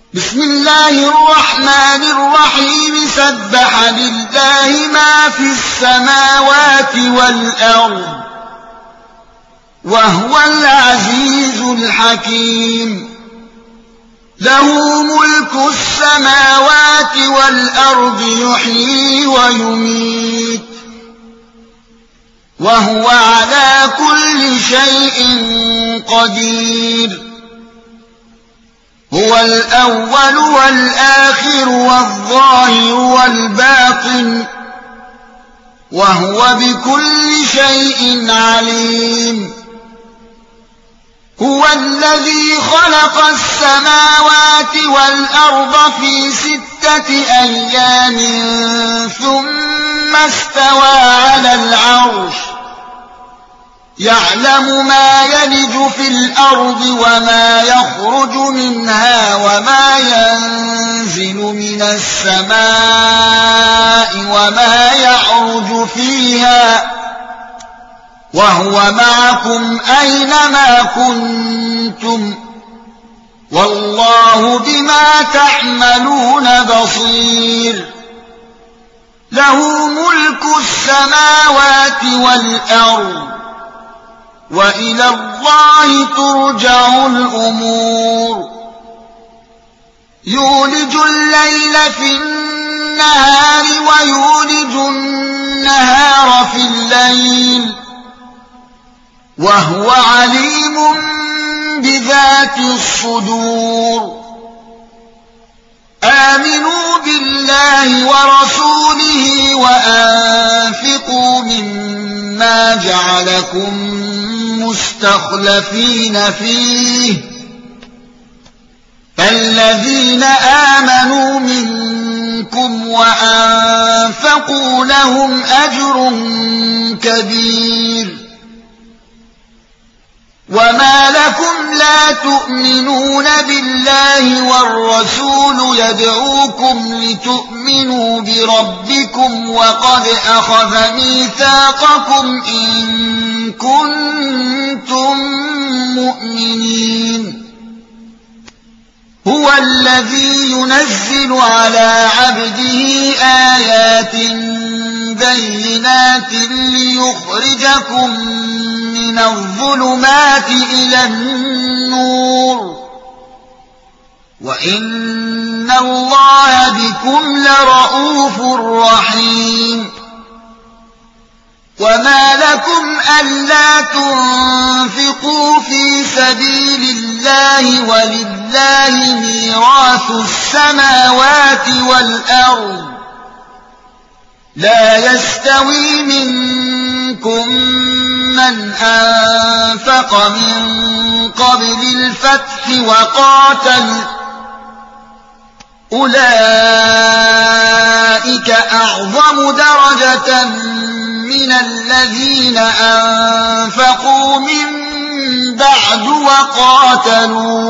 بسم الله الرحمن الرحيم سبح لله ما في السماوات والأرض وهو العزيز الحكيم له ملك السماوات والأرض يحيي ويميت وهو على كل شيء قدير هو الأول والآخر والظاهر والباطن وهو بكل شيء عليم هو الذي خلق السماوات والأرض في 6 أيام ثم استوى على العرش يعلم ما يلج في الأرض وما يخرج منها وما ينزل من السماء وما يعرج فيها وهو معكم أينما كنتم والله بما تعملون بصير له ملك السماوات والأرض وإلى الله ترجع الأمور يولج الليل في النهار ويولج النهار في الليل وهو عليم بذات الصدور آمنوا بالله ورسوله وأنفقوا مما جعلكم مستخلفين فيه فالذين آمنوا منكم وأنفقوا لهم أجر كبير وما لكم لا تؤمنون بالله والرسول يدعوكم لتؤمنوا بربكم وقد أخذ ميثاقكم إن كنتم مؤمنين هو الذي ينزل على عبده آيات بينات ليخرجكم من الظلمات إلى النور وإن الله بكم لرءوف رحيم وما لكم ألا تنفقوا في سبيل الله ولله ميراث السماوات والأرض لا يستوي منكم من أنفق من قبل الفتح وقاتل أولئك أعظم درجة من الذين أنفقوا من بعد وقاتلوا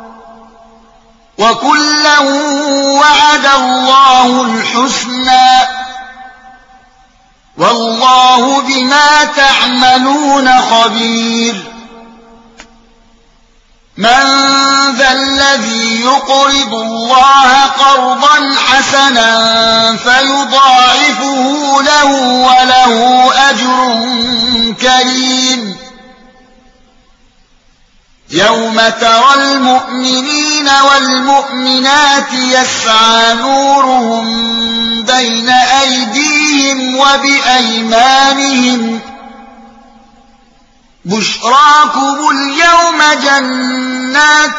وكلا وعد الله الحسنى والله بما تعملون خبير من ذا الذي يقرض الله قرضا حسنا فيضاعفه له وله أجر كريم يوم ترى المؤمنين والمؤمنات يسعى نورهم بين أيديهم وبأيمانهم بشراكم اليوم جنات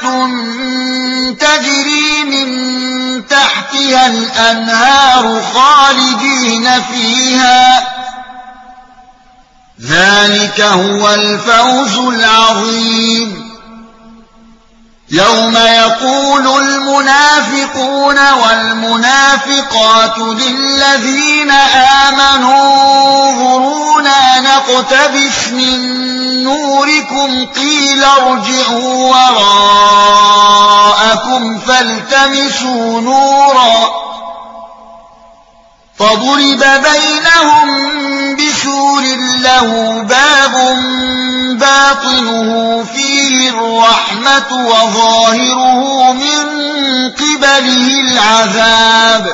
تجري من تحتها الأنهار خالدين فيها ذلك هو الفوز العظيم يوم يقول المنافقون والمنافقات للذين آمنوا انظرونا نقتبس من نوركم قيل ارجعوا وراءكم فالتمسوا نورا فضرب بينهم بسور له باب باطنه فيه الرحمة وظاهره من قبله العذاب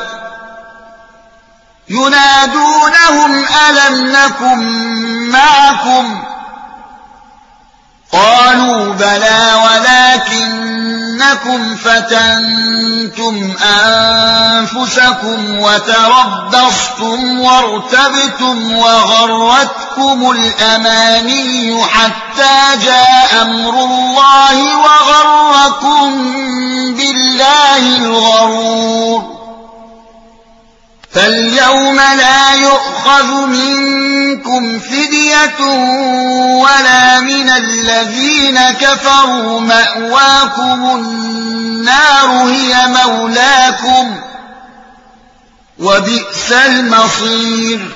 ينادونهم ألم نكن معكم قالوا بلى ولكنكم فتنتم أنفسكم وتربصتم وارتبتم وغرتكم الأماني حتى جاء أمر الله وغركم بالله الغرور فاليوم لا يؤخذ منكم فدية ولا من الذين كفروا مأواكم النار هي مولاكم وبئس المصير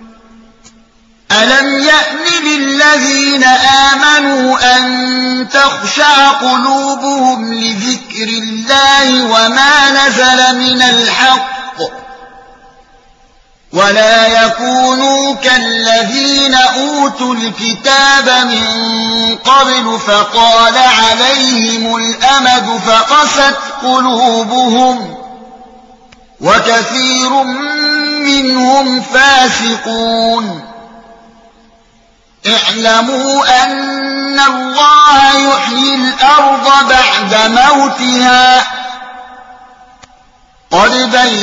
ألم يأن للذين آمنوا أن تخشع قلوبهم لذكر الله وما نزل من الحق ولا يكونوا كالذين أوتوا الكتاب من قبل فطال عليهم الأمد فقست قلوبهم وكثير منهم فاسقون اعلموا أن الله يحيي الأرض بعد موتها قد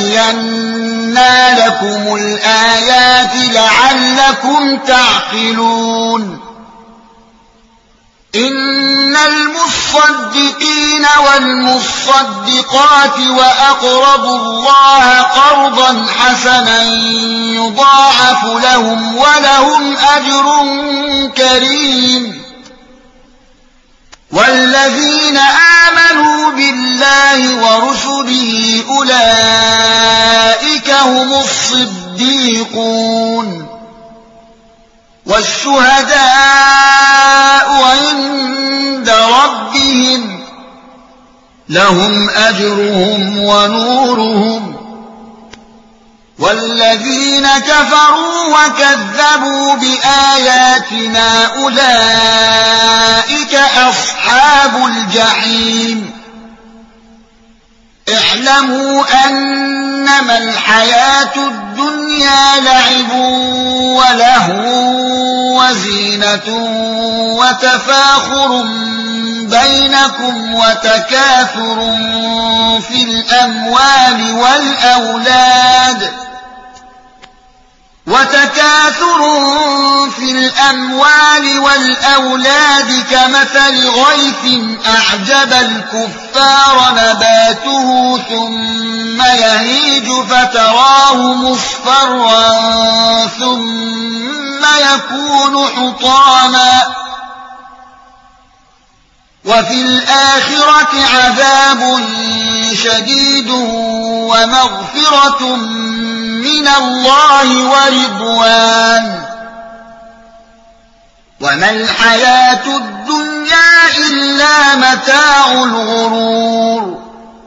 بينا لكم الآيات لعلكم تعقلون إن المصدقين والمصدقات وأقرضوا الله قرضا حسنا يضاعف لهم ولهم أجر كريم والذين آمنوا بالله ورسله أولئك هم الصديقون والشهداء عند ربهم لهم أجرهم ونورهم والذين كفروا وكذبوا بآياتنا أولئك أصحاب الجحيم اعلموا أنما الحياة الدنيا لعب ولهو وزينة وتفاخر بينكم وتكاثر في الأموال والأولاد كمثل غيث أعجب الكفار نباته ثم يهيج فتراه مصفرا ثم يكون حطاما وفي الآخرة عذاب شديد ومغفرة من الله ورضوان وما الحياة الدنيا إلا متاع الغرور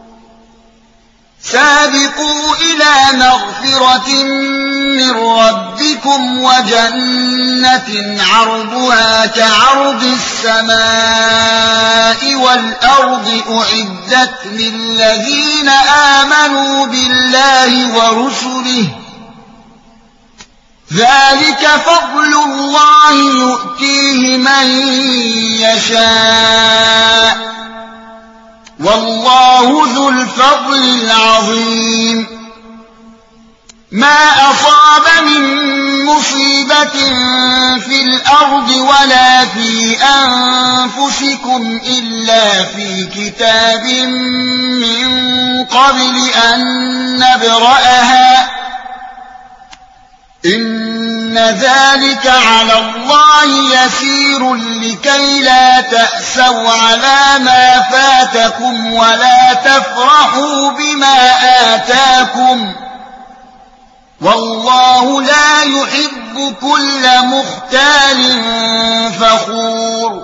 سابقوا إلى مغفرة من ربكم وجنة عرضها كعرض السماء والأرض أعدت للذين آمنوا بالله ورسله ذلك فضل الله يؤتيه من يشاء والله ذو الفضل العظيم ما أصاب من مصيبة في الأرض ولا في أنفسكم إلا في كتاب من قبل أن نبرأها إن ذلك على الله يسير لكي لا تأسوا على ما فاتكم ولا تفرحوا بما آتاكم والله لا يحب كل مختال فخور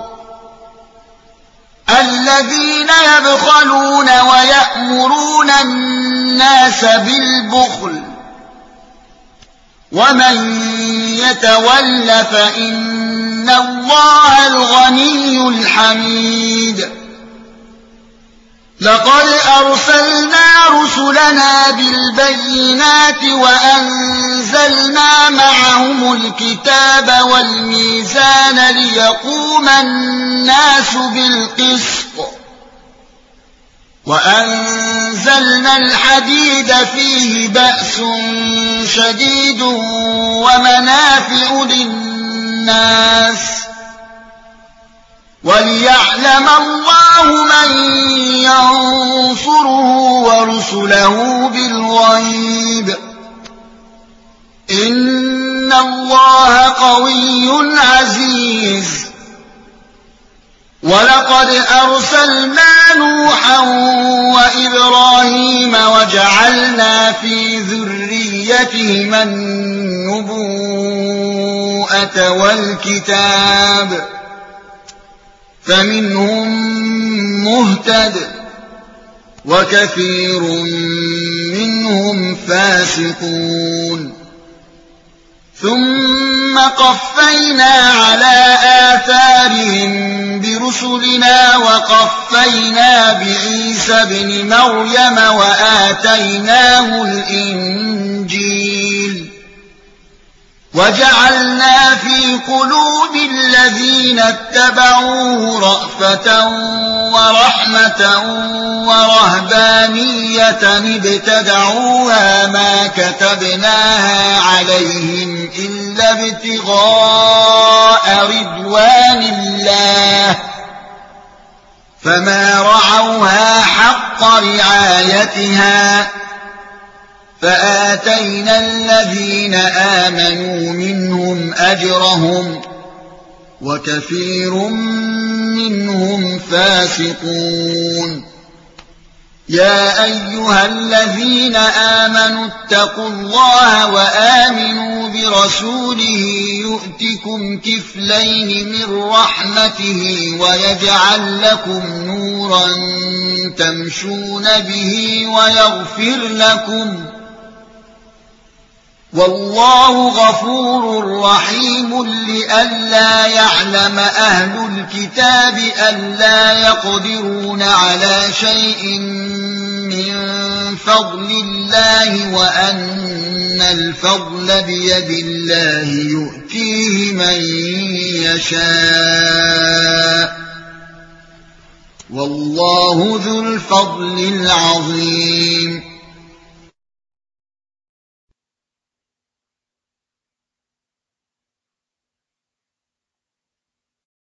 الذين يبخلون ويأمرون الناس بالبخل ومن يتول فإن الله الغني الحميد لقد أرسلنا رسلنا بالبينات وأنزلنا معهم الكتاب والميزان ليقوم الناس بالقسط وأنزلنا الحديد فيه بأس شديد ومنافع للناس وليعلم الله من ينصره ورسله بالغيب إن الله قوي عزيز ولقد أرسلنا نوحا وإبراهيم وجعلنا في ذريتهما النبوءة والكتاب فمنهم مهتد وكثير منهم فاسقون ثم قفينا على آثارهم برسلنا وقفينا بعيسى ابن مريم وآتيناه الإنجيل وجعلنا في قلوب الذين اتبعوه رأفة ورحمة ورهبانية ابتدعوها ما كتبناها عليهم إلا ابتغاء رضوان الله فما رعوها حق رعايتها فآتينا الذين آمنوا منهم أجرهم وكثير منهم فاسقون يا أيها الذين آمنوا اتقوا الله وآمنوا برسوله يؤتكم كفلين من رحمته ويجعل لكم نورا تمشون به ويغفر لكم والله غفور رحيم لئلا يعلم أهل الكتاب ألا يقدرون على شيء من فضل الله وأن الفضل بيد الله يؤتيه من يشاء والله ذو الفضل العظيم